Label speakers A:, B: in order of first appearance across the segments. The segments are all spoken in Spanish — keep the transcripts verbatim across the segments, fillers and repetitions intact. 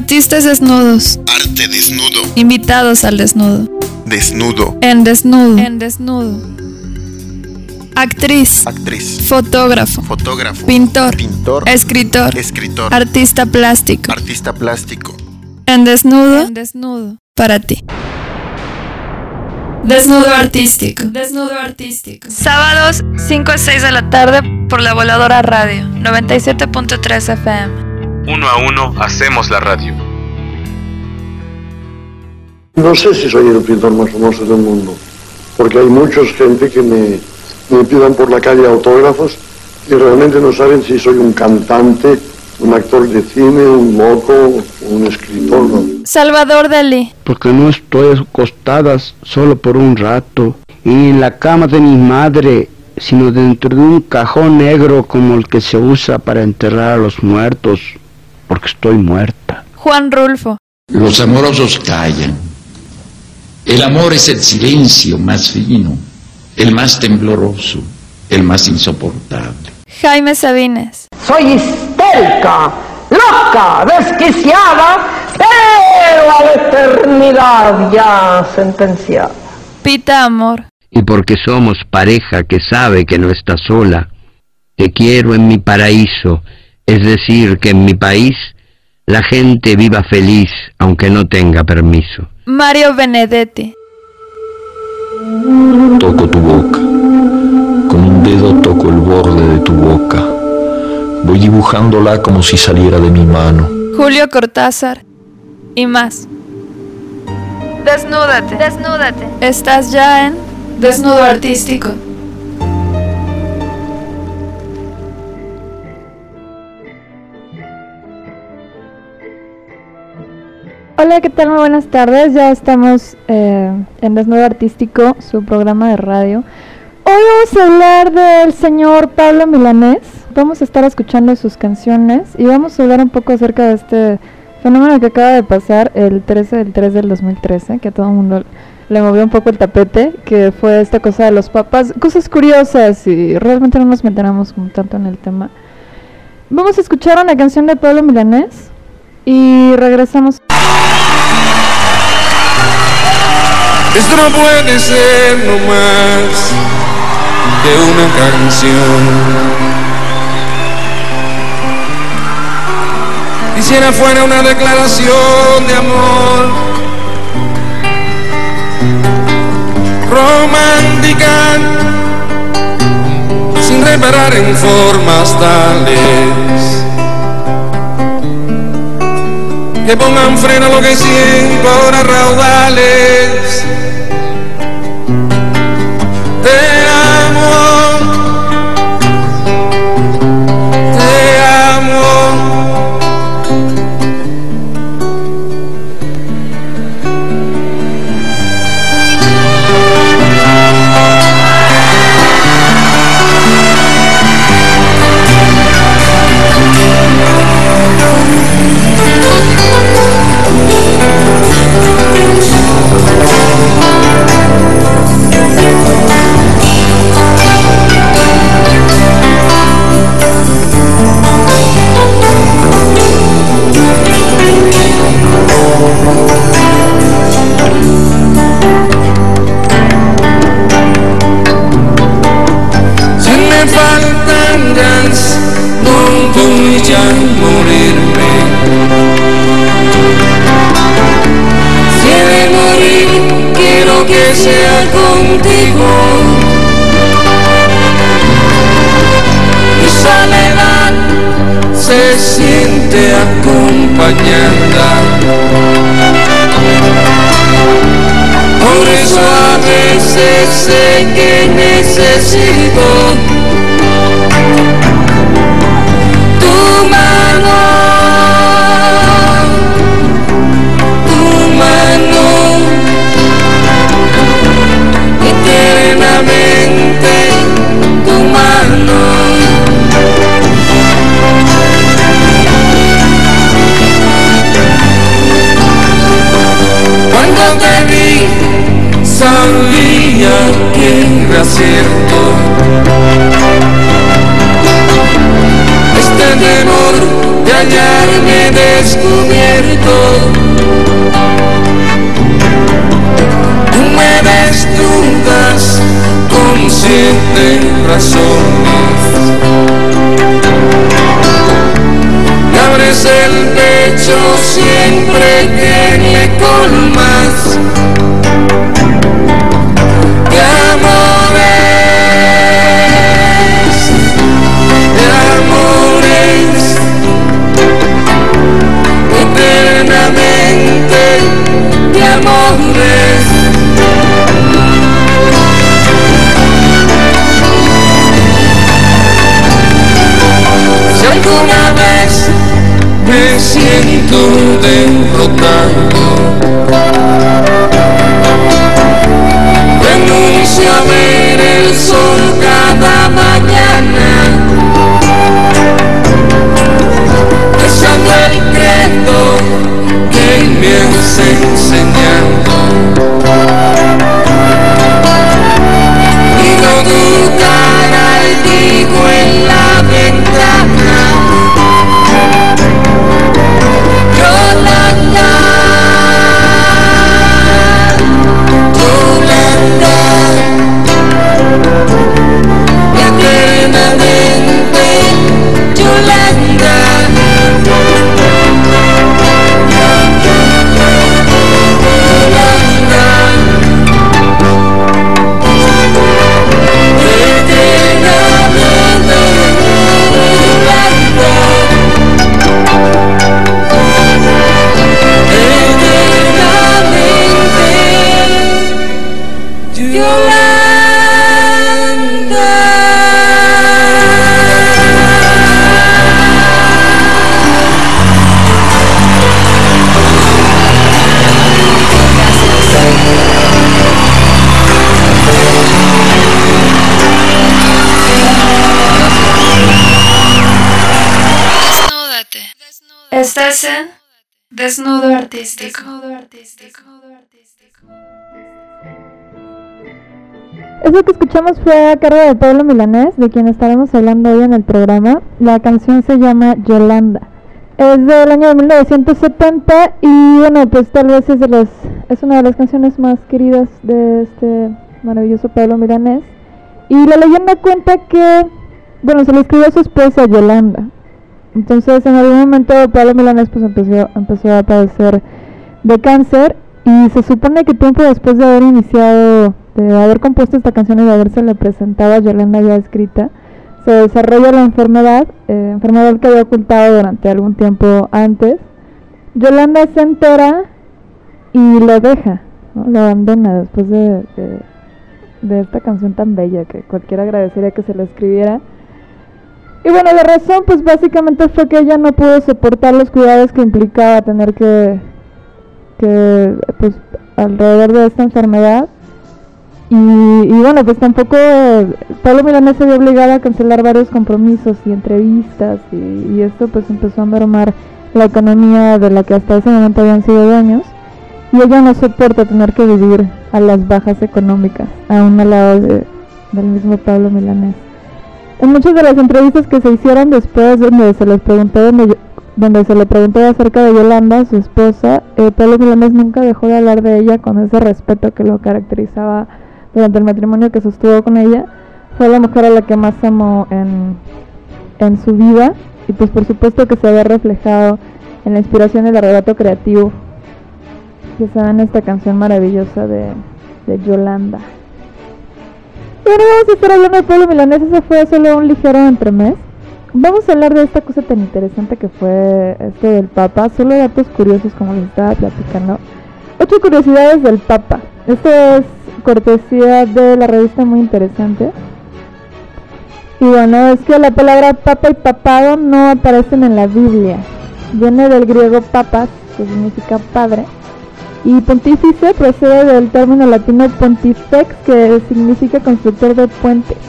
A: Artistas desnudos.
B: Arte desnudo.
A: Invitados al desnudo.
B: Desnudo.
A: En desnudo. En desnudo. Actriz.
B: Actriz.
A: Fotógrafo.
B: Fotógrafo.
A: Pintor.
B: Pintor.
A: Escritor.
B: Escritor.
A: Artista plástico.
B: Artista plástico.
A: En desnudo. En desnudo. Para ti. Desnudo artístico. Desnudo artístico. Sábados, cinco a seis de la tarde por La Voladora Radio, noventa y siete punto tres F M.
C: Uno a uno hacemos la radio.
D: No sé si soy el pintor más famoso del mundo, porque hay mucha gente que me, me pidan por la calle autógrafos y realmente no saben si soy un cantante, un actor de cine, un loco, un escritor, ¿no?
A: Salvador Dalí.
E: Porque no estoy acostada solo por un rato y en la cama de mi madre, sino dentro de un cajón negro como el que se usa para enterrar a los muertos, porque estoy muerta.
A: Juan Rulfo.
F: Los amorosos callan. El amor es el silencio más fino, el más tembloroso, el más insoportable.
A: Jaime Sabines.
G: Soy histérica, loca, desquiciada, pero a la eternidad ya sentenciada.
A: Pita Amor.
E: Y porque somos pareja que sabe que no está sola, te quiero en mi paraíso, es decir, que en mi país la gente viva feliz aunque no tenga permiso.
A: Mario Benedetti.
H: Toco tu boca, con un dedo toco el borde de tu boca, voy dibujándola como si saliera de mi mano.
A: Julio Cortázar y más. Desnúdate, desnúdate. Estás ya en Desnudo Artístico.
I: Hola, ¿qué tal? Muy buenas tardes. Ya estamos eh, en Desnudo Artístico, su programa de radio. Hoy vamos a hablar del señor Pablo Milanés. Vamos a estar escuchando sus canciones y vamos a hablar un poco acerca de este fenómeno que acaba de pasar el trece del tres del dos mil trece, que a todo el mundo le movió un poco el tapete, que fue esta cosa de los papas, cosas curiosas y realmente no nos meteremos como tanto en el tema. Vamos a escuchar una canción de Pablo Milanés y regresamos.
J: Esto no puede ser no más que una canción. Quisiera fuera una declaración de amor romántica, sin reparar en formas tales que pongan freno a lo que siento ahora raudales. Te amo, te amo. Por eso a veces sé que necesito tu mano, tu mano, eternamente tu mano. Cuando te vi sabía que era cierto. temor de hallarme descubierto. Tú me desnudas con siete razones, me abres el pecho siempre que me colmas de amores, de amores, eternamente de amores. Si alguna vez me siento derrotado, renuncio a ver el sol cada mañana, besando el credo que me has enseñado, y no dudar al digo en la ventana. Yolanda, Yolanda, eternamente Yolanda,
A: Estás en Desnudo Artístico.
I: Eso que escuchamos fue a cargo de Pablo Milanés, de quien estaremos hablando hoy en el programa. La canción se llama Yolanda. Es del año de mil novecientos setenta y bueno, pues tal vez es, de las, es una de las canciones más queridas de este maravilloso Pablo Milanés. Y la leyenda cuenta que, bueno, se le escribió a su esposa Yolanda. Entonces en algún momento Pablo Milanés pues empezó, empezó a padecer de cáncer, y se supone que tiempo después de haber iniciado, de haber compuesto esta canción y de haberse le presentado a Yolanda ya escrita, se desarrolla la enfermedad, eh, enfermedad que había ocultado durante algún tiempo antes. Yolanda se entera y lo deja, ¿no? Lo abandona después de, de, de esta canción tan bella que cualquiera agradecería que se la escribiera. Y bueno, la razón pues básicamente fue que ella no pudo soportar los cuidados que implicaba tener que, que pues alrededor de esta enfermedad. Y, y bueno, pues tampoco Pablo Milanés se vio obligado a cancelar varios compromisos y entrevistas, y, y esto pues empezó a mermar la economía de la que hasta ese momento habían sido dueños, y ella no soporta tener que vivir a las bajas económicas, aún al lado de, del mismo Pablo Milanés. En muchas de las entrevistas que se hicieron después, donde se les preguntó donde, donde se le preguntó acerca de Yolanda, su esposa, eh, Pablo Milanés nunca dejó de hablar de ella con ese respeto que lo caracterizaba durante el matrimonio que sostuvo con ella. Fue la mujer a la que más amó en, en su vida, y pues por supuesto que se ve reflejado en la inspiración y el arrebato creativo que se da en esta canción maravillosa de, de Yolanda. Y ahora vamos a estar hablando de Pablo Milanés. Eso fue solo un ligero entremés. Vamos a hablar de esta cosa tan interesante que fue esto del Papa. Solo datos curiosos, como les estaba platicando. Ocho curiosidades del Papa. Esto es cortesía de la revista Muy Interesante. Y bueno, es que la palabra papa y papado no aparecen en la Biblia. Viene del griego papas, que significa padre. Y pontífice procede del término latino pontifex, que significa constructor de puentes.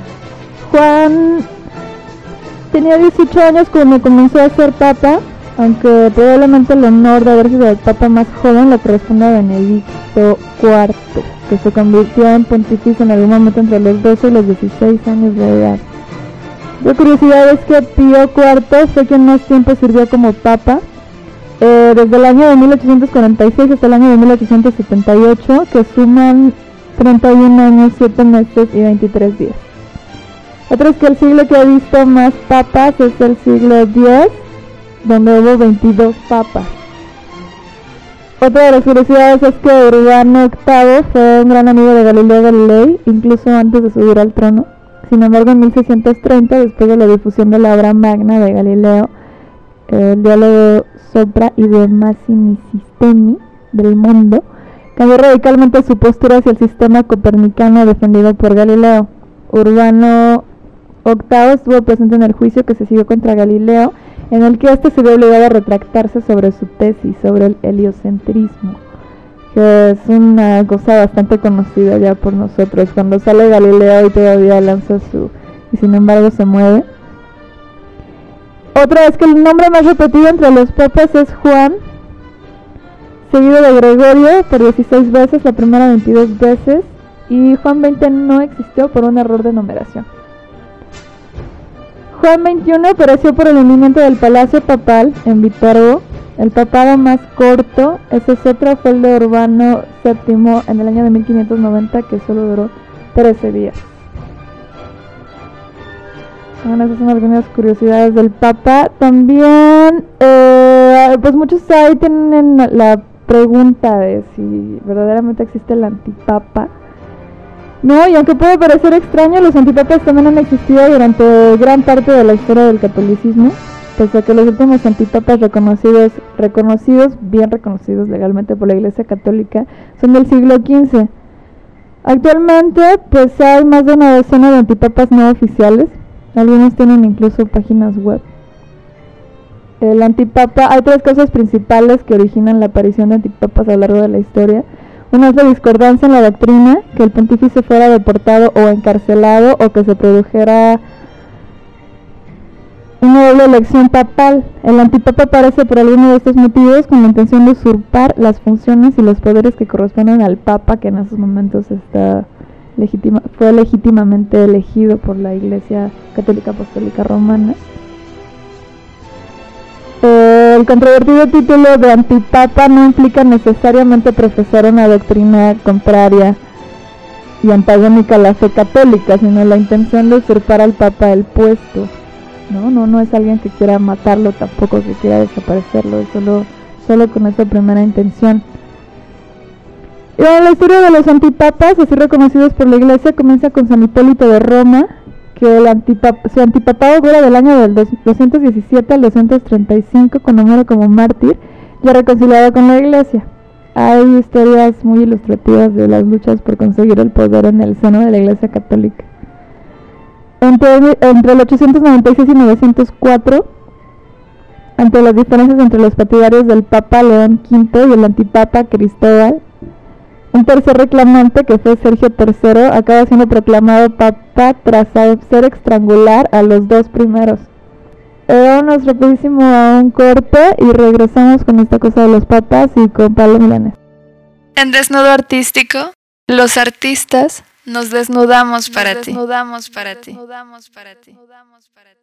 I: Juan tenía dieciocho años cuando comenzó a ser papa, aunque probablemente el honor de haber sido el papa más joven le corresponde a Benedicto cuarto, que se convirtió en pontífice en algún momento entre los doce y los dieciséis años de edad. La curiosidad es que Pío cuarto fue quien más tiempo sirvió como papa, eh, desde el año de mil ochocientos cuarenta y seis hasta el año de mil ochocientos setenta y ocho, que suman treinta y un años, siete meses y veintitrés días. Otro es que el siglo que ha visto más papas es el siglo diez, donde hubo veintidós papas. Otra de las curiosidades es que Urbano octavo fue un gran amigo de Galileo Galilei, incluso antes de subir al trono. Sin embargo, en mil seiscientos treinta, después de la difusión de la obra magna de Galileo, el diálogo Sopra y de Massimi Sistemi del mundo, cambió radicalmente su postura hacia el sistema copernicano defendido por Galileo. Urbano octavo estuvo presente en el juicio que se siguió contra Galileo, en el que éste se vio obligado a retractarse sobre su tesis sobre el heliocentrismo, que es una cosa bastante conocida ya por nosotros. Cuando sale Galileo y todavía lanza su... y sin embargo se mueve. Otra es que el nombre más repetido entre los papas es Juan, seguido de Gregorio por dieciséis veces, la primera veintidós veces, y Juan veinte no existió por un error de numeración. Juan veintiuno apareció por el hundimiento del Palacio Papal en Viterbo. El papado más corto, ese es otro, fue el de Urbano séptimo en el año de mil quinientos noventa, que solo duró trece días. Bueno, esas son algunas curiosidades del Papa. También, eh, pues muchos ahí tienen la pregunta de si verdaderamente existe el antipapa. No, y aunque puede parecer extraño, los antipapas también han existido durante gran parte de la historia del catolicismo, pese a que los últimos antipapas reconocidos, reconocidos, bien reconocidos legalmente por la Iglesia Católica, son del siglo quince. Actualmente, pues hay más de una docena de antipapas no oficiales, algunos tienen incluso páginas web. El antipapa, hay tres causas principales que originan la aparición de antipapas a lo largo de la historia. Una es la discordancia en la doctrina, que el pontífice fuera deportado o encarcelado, o que se produjera una doble elección papal. El antipapa aparece por alguno de estos motivos con la intención de usurpar las funciones y los poderes que corresponden al papa, que en esos momentos está legitima, fue legítimamente elegido por la Iglesia Católica Apostólica Romana. El controvertido título de antipapa no implica necesariamente profesar una doctrina contraria y antagónica a la fe católica, sino la intención de usurpar al papa el puesto. No, no, no es alguien que quiera matarlo, tampoco que quiera desaparecerlo, es solo, solo con esa primera intención. Y bueno, la historia de los antipapas, así reconocidos por la Iglesia, comienza con San Hipólito de Roma, que el antipap su antipapado dura del año del doscientos diecisiete al doscientos treinta y cinco, cuando muere como mártir, ya reconciliado con la Iglesia. Hay historias muy ilustrativas de las luchas por conseguir el poder en el seno de la Iglesia Católica. Entre, entre el ochocientos noventa y seis y novecientos cuatro, ante las diferencias entre los partidarios del Papa León quinto y el antipapa Cristóbal, un tercer reclamante, que fue Sergio tercero, acaba siendo proclamado papa tras hacer estrangular a los dos primeros. Eh, vámonos rapidísimo a un corte y regresamos con esta cosa de los papas y con Pablo Milanés.
A: En Desnudo Artístico, los artistas nos desnudamos para ti. Nos desnudamos para ti.